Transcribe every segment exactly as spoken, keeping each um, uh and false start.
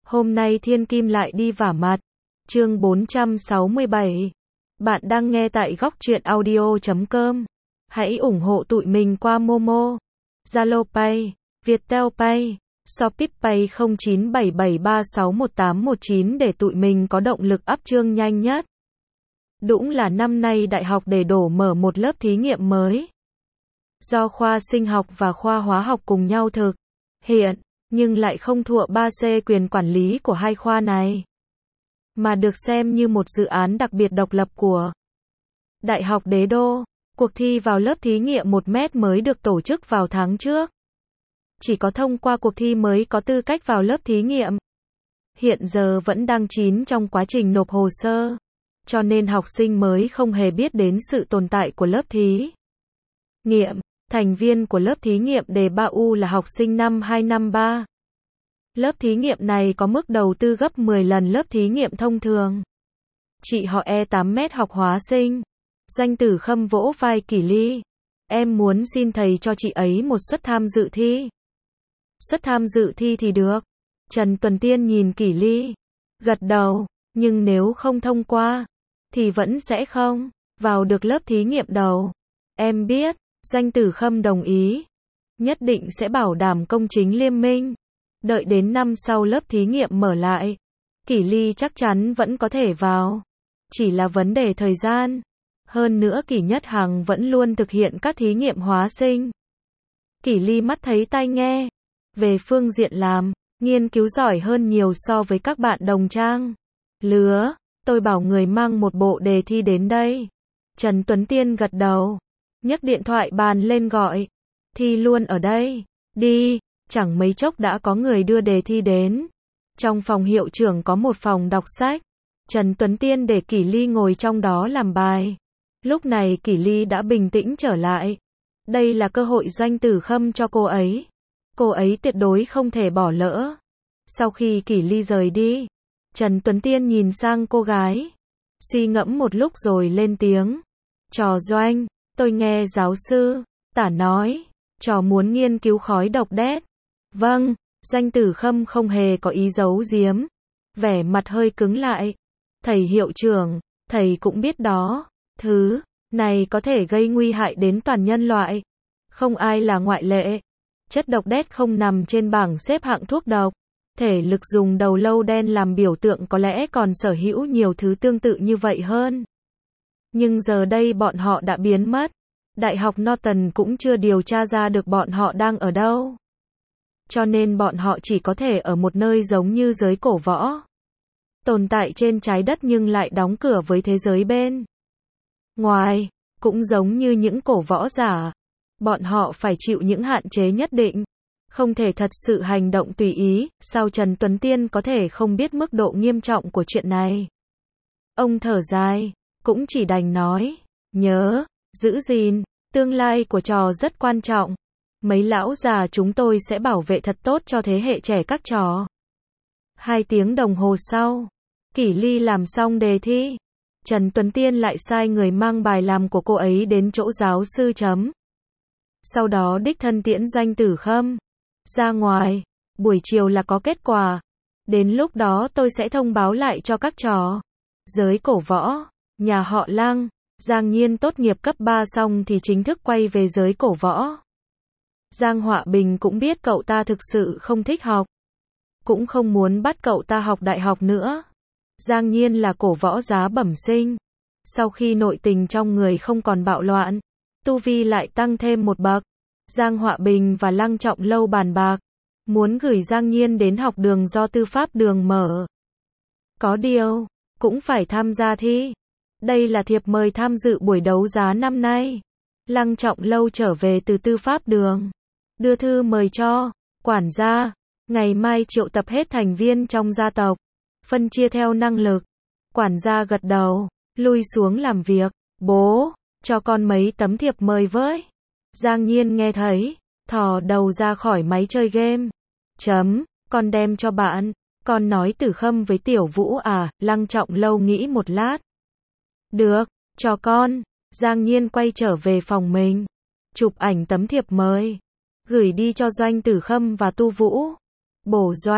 Hôm nay Thiên Kim lại đi vả mặt. Chương bốn trăm sáu mươi bảy. Bạn đang nghe tại góc truyện audio chấm com. Hãy ủng hộ tụi mình qua Momo, Zalo Pay, Viettel Pay, Shopee Pay không chín bảy bảy ba sáu một tám một chín để tụi mình có động lực up chương nhanh nhất. Đúng là năm nay đại học để đổ mở một lớp thí nghiệm mới. Do khoa sinh học và khoa hóa học cùng nhau thực hiện, nhưng lại không thụ ba C quyền quản lý của hai khoa này, mà được xem như một dự án đặc biệt độc lập của Đại học Đế Đô. Cuộc thi vào lớp thí nghiệm một mét mới được tổ chức vào tháng trước. Chỉ có thông qua cuộc thi mới có tư cách vào lớp thí nghiệm. Hiện giờ vẫn đang chín trong quá trình nộp hồ sơ, cho nên học sinh mới không hề biết đến sự tồn tại của lớp thí nghiệm. Thành viên của lớp thí nghiệm đề ba U là học sinh năm hai năm ba. Lớp thí nghiệm này có mức đầu tư gấp mười lần lớp thí nghiệm thông thường. Chị họ E tám mét học hóa sinh. Danh Tử Khâm vỗ vai Kỷ Ly. Em muốn xin thầy cho chị ấy một suất tham dự thi. Suất tham dự thi thì được. Trần Tuần Tiên nhìn Kỷ Ly, gật đầu, nhưng nếu không thông qua, thì vẫn sẽ không vào được lớp thí nghiệm đầu. Em biết. Danh Tử Khâm đồng ý. Nhất định sẽ bảo đảm công chính liêm minh. Đợi đến năm sau lớp thí nghiệm mở lại, Kỷ Ly chắc chắn vẫn có thể vào. Chỉ là vấn đề thời gian. Hơn nữa Kỷ Nhất Hằng vẫn luôn thực hiện các thí nghiệm hóa sinh. Kỷ Ly mắt thấy tai nghe. Về phương diện làm, nghiên cứu giỏi hơn nhiều so với các bạn đồng trang lứa. Tôi bảo người mang một bộ đề thi đến đây. Trần Tuấn Tiên gật đầu, nhấc điện thoại bàn lên gọi. Thi luôn ở đây. Đi. Chẳng mấy chốc đã có người đưa đề thi đến. Trong phòng hiệu trưởng có một phòng đọc sách. Trần Tuấn Tiên để Kỷ Ly ngồi trong đó làm bài. Lúc này Kỷ Ly đã bình tĩnh trở lại. Đây là cơ hội Danh Tử Khâm cho cô ấy. Cô ấy tuyệt đối không thể bỏ lỡ. Sau khi Kỷ Ly rời đi, Trần Tuấn Tiên nhìn sang cô gái, suy ngẫm một lúc rồi lên tiếng. Trò Doanh, tôi nghe giáo sư Tả nói, trò muốn nghiên cứu khói độc đét. Vâng. Danh Tử Khâm không hề có ý giấu giếm, vẻ mặt hơi cứng lại. Thầy hiệu trưởng, thầy cũng biết đó, thứ này có thể gây nguy hại đến toàn nhân loại. Không ai là ngoại lệ. Chất độc đét không nằm trên bảng xếp hạng thuốc độc. Thể lực dùng đầu lâu đen làm biểu tượng có lẽ còn sở hữu nhiều thứ tương tự như vậy hơn. Nhưng giờ đây bọn họ đã biến mất. Đại học Norton cũng chưa điều tra ra được bọn họ đang ở đâu. Cho nên bọn họ chỉ có thể ở một nơi giống như giới cổ võ, tồn tại trên trái đất nhưng lại đóng cửa với thế giới bên ngoài. Cũng giống như những cổ võ giả, bọn họ phải chịu những hạn chế nhất định, không thể thật sự hành động tùy ý. Sao Trần Tuấn Tiên có thể không biết mức độ nghiêm trọng của chuyện này? Ông thở dài, cũng chỉ đành nói, nhớ, giữ gìn, tương lai của trò rất quan trọng. Mấy lão già chúng tôi sẽ bảo vệ thật tốt cho thế hệ trẻ các trò. Hai tiếng đồng hồ sau, Kỷ Ly làm xong đề thi. Trần Tuấn Tiên lại sai người mang bài làm của cô ấy đến chỗ giáo sư chấm. Sau đó đích thân tiễn Danh Tử Khâm ra ngoài. Buổi chiều là có kết quả. Đến lúc đó tôi sẽ thông báo lại cho các trò. Giới cổ võ, nhà họ Lăng, Giang Nhiên tốt nghiệp cấp ba xong thì chính thức quay về giới cổ võ. Giang Họa Bình cũng biết cậu ta thực sự không thích học, cũng không muốn bắt cậu ta học đại học nữa. Giang Nhiên là cổ võ giá bẩm sinh. Sau khi nội tình trong người không còn bạo loạn, tu vi lại tăng thêm một bậc. Giang Họa Bình và Lăng Trọng Lâu bàn bạc, muốn gửi Giang Nhiên đến học đường do tư pháp đường mở. Có điều, cũng phải tham gia thi. Đây là thiệp mời tham dự buổi đấu giá năm nay. Lăng Trọng Lâu trở về từ tư pháp đường, đưa thư mời cho quản gia. Ngày mai triệu tập hết thành viên trong gia tộc, phân chia theo năng lực. Quản gia gật đầu, lui xuống làm việc. Bố, cho con mấy tấm thiệp mời với. Giang Nhiên nghe thấy, thò đầu ra khỏi máy chơi game. Chấm, con đem cho bạn. Con nói Tử Khâm với Tiểu Vũ à? Lăng Trọng Lâu nghĩ một lát. Được, cho con. Giang Nhiên quay trở về phòng mình, chụp ảnh tấm thiệp mời, gửi đi cho Doanh Tử Khâm và Tu Vũ. Bổ Doanh,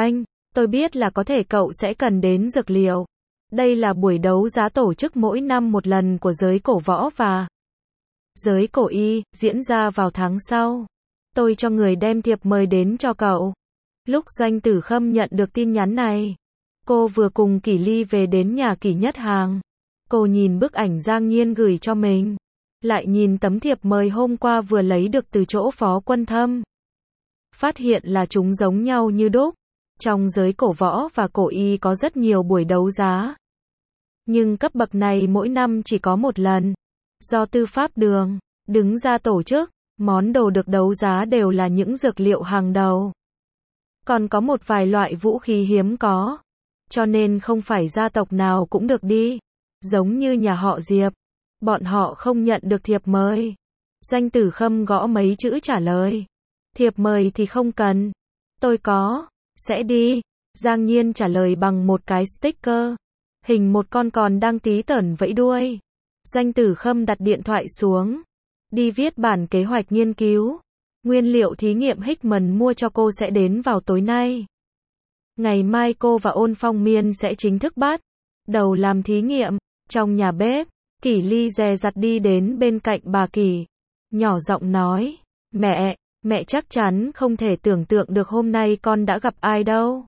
Tôi biết là có thể cậu sẽ cần đến dược liệu. Đây là buổi đấu giá tổ chức mỗi năm một lần của giới cổ võ và giới cổ y, diễn ra vào tháng sau. Tôi cho người đem thiệp mời đến cho cậu. Lúc Doanh Tử Khâm nhận được tin nhắn này, cô vừa cùng Kỷ Ly về đến nhà Kỷ Nhất Hàng. Cô nhìn bức ảnh Giang Nhiên gửi cho mình, lại nhìn tấm thiệp mời hôm qua vừa lấy được từ chỗ Phó Quân Thâm. Phát hiện là chúng giống nhau như đúc. Trong giới cổ võ và cổ y có rất nhiều buổi đấu giá. Nhưng cấp bậc này mỗi năm chỉ có một lần. Do Tư Pháp Đường đứng ra tổ chức, món đồ được đấu giá đều là những dược liệu hàng đầu. Còn có một vài loại vũ khí hiếm có. Cho nên không phải gia tộc nào cũng được đi. Giống như nhà họ Diệp. Bọn họ không nhận được thiệp mời. Doanh Tử Khâm gõ mấy chữ trả lời. Thiệp mời thì không cần. Tôi có. Sẽ đi. Giang Nhiên trả lời bằng một cái sticker. Hình một con còn đang tí tởn vẫy đuôi. Doanh Tử Khâm đặt điện thoại xuống. Đi viết bản kế hoạch nghiên cứu. Nguyên liệu thí nghiệm Hickman mua cho cô sẽ đến vào tối nay. Ngày mai cô và Ôn Phong Miên sẽ chính thức bắt đầu làm thí nghiệm. Trong nhà bếp, Kỷ Ly dè dặt đi đến bên cạnh bà Kỷ. Nhỏ giọng nói. Mẹ, mẹ chắc chắn không thể tưởng tượng được hôm nay con đã gặp ai đâu.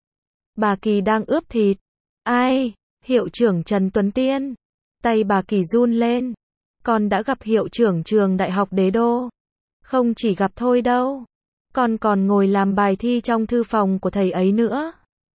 Bà Kỷ đang ướp thịt. Ai? Hiệu trưởng Trần Tuấn Tiên. Tay bà Kỷ run lên. Con đã gặp hiệu trưởng trường Đại học Đế Đô. Không chỉ gặp thôi đâu. Con còn ngồi làm bài thi trong thư phòng của thầy ấy nữa.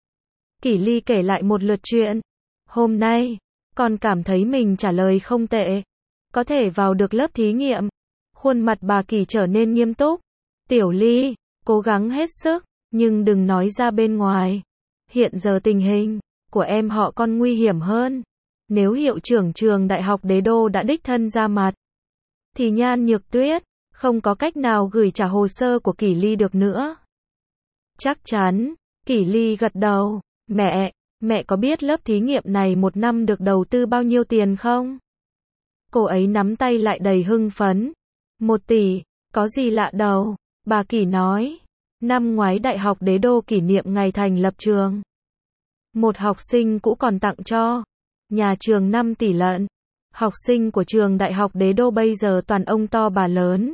Kỷ Ly kể lại một lượt chuyện. Hôm nay, con cảm thấy mình trả lời không tệ. Có thể vào được lớp thí nghiệm. Khuôn mặt bà Kỷ trở nên nghiêm túc. Tiểu Ly, cố gắng hết sức, nhưng đừng nói ra bên ngoài. Hiện giờ tình hình của em họ con nguy hiểm hơn. Nếu hiệu trưởng trường Đại học Đế Đô đã đích thân ra mặt, thì Nhan Nhược Tuyết không có cách nào gửi trả hồ sơ của Kỷ Ly được nữa. Chắc chắn. Kỷ Ly gật đầu. Mẹ, mẹ có biết lớp thí nghiệm này một năm được đầu tư bao nhiêu tiền không? Cô ấy nắm tay lại đầy hưng phấn. Một tỷ, có gì lạ đâu. Bà Kỷ nói. Năm ngoái Đại học Đế Đô kỷ niệm ngày thành lập trường. Một học sinh cũ còn tặng cho nhà trường năm tỷ lận. Học sinh của trường Đại học Đế Đô bây giờ toàn ông to bà lớn.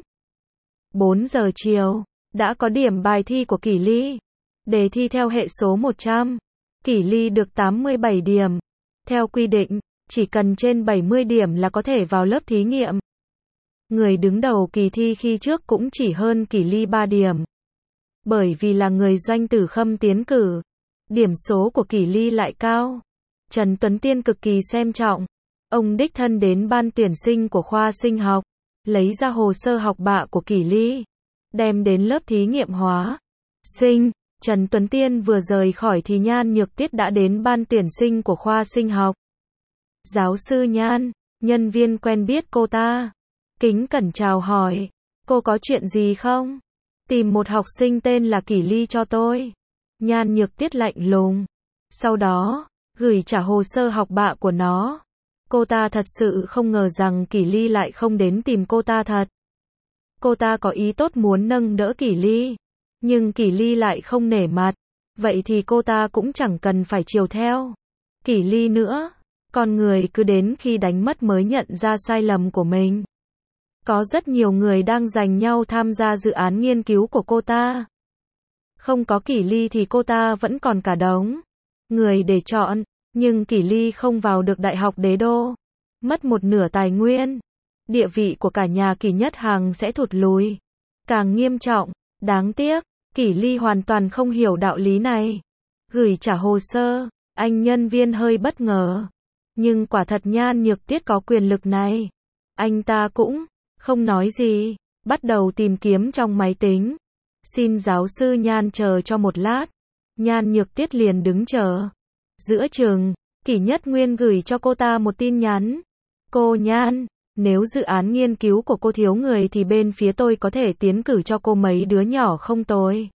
bốn giờ chiều, đã có điểm bài thi của Kỷ Ly. Đề thi theo hệ số một trăm. Kỷ Ly được tám mươi bảy điểm. Theo quy định, chỉ cần trên bảy mươi điểm là có thể vào lớp thí nghiệm. Người đứng đầu kỳ thi khi trước cũng chỉ hơn Kỷ Ly ba điểm. Bởi vì là người Doanh Tử Khâm tiến cử, điểm số của Kỷ Ly lại cao. Trần Tuấn Tiên cực kỳ xem trọng. Ông đích thân đến ban tuyển sinh của khoa sinh học, lấy ra hồ sơ học bạ của Kỷ Ly, đem đến lớp thí nghiệm hóa sinh. Trần Tuấn Tiên vừa rời khỏi thì Nhan Nhược Tuyết đã đến ban tuyển sinh của khoa sinh học. Giáo sư Nhan, nhân viên quen biết cô ta, kính cẩn chào hỏi. Cô có chuyện gì không? Tìm một học sinh tên là Kỷ Ly cho tôi. Nhan Nhược Tuyết lạnh lùng. Sau đó, gửi trả hồ sơ học bạ của nó. Cô ta thật sự không ngờ rằng Kỷ Ly lại không đến tìm cô ta thật. Cô ta có ý tốt muốn nâng đỡ Kỷ Ly. Nhưng Kỷ Ly lại không nể mặt. Vậy thì cô ta cũng chẳng cần phải chiều theo Kỷ Ly nữa. Con người cứ đến khi đánh mất mới nhận ra sai lầm của mình. Có rất nhiều người đang giành nhau tham gia dự án nghiên cứu của cô ta. Không có Kỷ Ly thì cô ta vẫn còn cả đống người để chọn. Nhưng Kỷ Ly không vào được Đại học Đế Đô. Mất một nửa tài nguyên. Địa vị của cả nhà Kỷ Nhất Hàng sẽ thụt lùi. Càng nghiêm trọng. Đáng tiếc, Kỷ Ly hoàn toàn không hiểu đạo lý này. Gửi trả hồ sơ, anh nhân viên hơi bất ngờ. Nhưng quả thật Nhan Nhược Tuyết có quyền lực này. Anh ta cũng không nói gì. Bắt đầu tìm kiếm trong máy tính. Xin giáo sư Nhan chờ cho một lát. Nhan Nhược Tuyết liền đứng chờ. Giữa chừng, Kỷ Nhất Nguyên gửi cho cô ta một tin nhắn. Cô Nhan, nếu dự án nghiên cứu của cô thiếu người thì bên phía tôi có thể tiến cử cho cô mấy đứa nhỏ không tồi.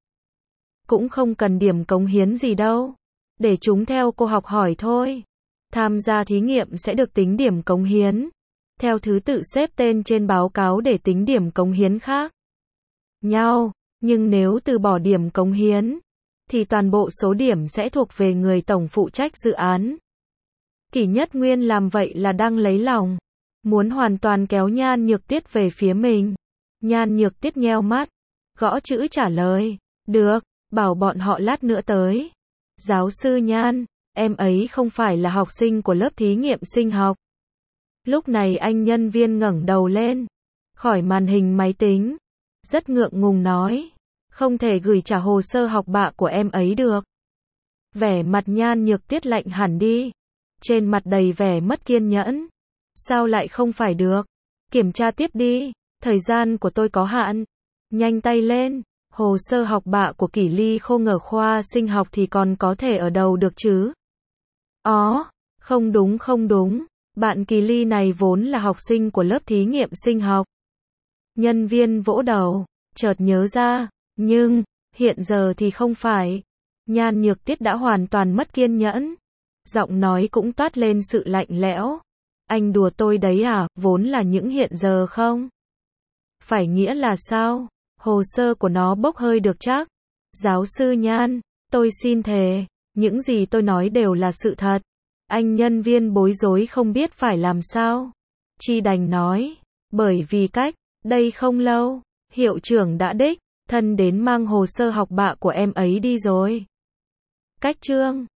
Cũng không cần điểm cống hiến gì đâu. Để chúng theo cô học hỏi thôi. Tham gia thí nghiệm sẽ được tính điểm cống hiến. Theo thứ tự xếp tên trên báo cáo để tính điểm cống hiến khác nhau. Nhưng nếu từ bỏ điểm cống hiến, thì toàn bộ số điểm sẽ thuộc về người tổng phụ trách dự án. Kỷ Nhất Nguyên làm vậy là đang lấy lòng, muốn hoàn toàn kéo Nhan Nhược Tiết về phía mình. Nhan Nhược Tiết nheo mắt, gõ chữ trả lời, được, bảo bọn họ lát nữa tới. Giáo sư Nhan, em ấy không phải là học sinh của lớp thí nghiệm sinh học. Lúc này anh nhân viên ngẩng đầu lên, khỏi màn hình máy tính, rất ngượng ngùng nói, không thể gửi trả hồ sơ học bạ của em ấy được. Vẻ mặt Nhan Nhược Tiết lạnh hẳn đi, trên mặt đầy vẻ mất kiên nhẫn. Sao lại không phải được? Kiểm tra tiếp đi, thời gian của tôi có hạn. Nhanh tay lên, hồ sơ học bạ của Kỷ Ly Khôn ở khoa sinh học thì còn có thể ở đầu được chứ? Ó, không đúng không đúng, bạn Kỳ Ly này vốn là học sinh của lớp thí nghiệm sinh học. Nhân viên vỗ đầu, chợt nhớ ra, nhưng, hiện giờ thì không phải. Nhan Nhược Tiết đã hoàn toàn mất kiên nhẫn. Giọng nói cũng toát lên sự lạnh lẽo. Anh đùa tôi đấy à, vốn là những hiện giờ không? Phải nghĩa là sao? Hồ sơ của nó bốc hơi được chắc? Giáo sư Nhan, tôi xin thề, những gì tôi nói đều là sự thật. Anh nhân viên bối rối không biết phải làm sao. Chi đành nói, bởi vì cách đây không lâu, hiệu trưởng đã đích thân đến mang hồ sơ học bạ của em ấy đi rồi. Cách chương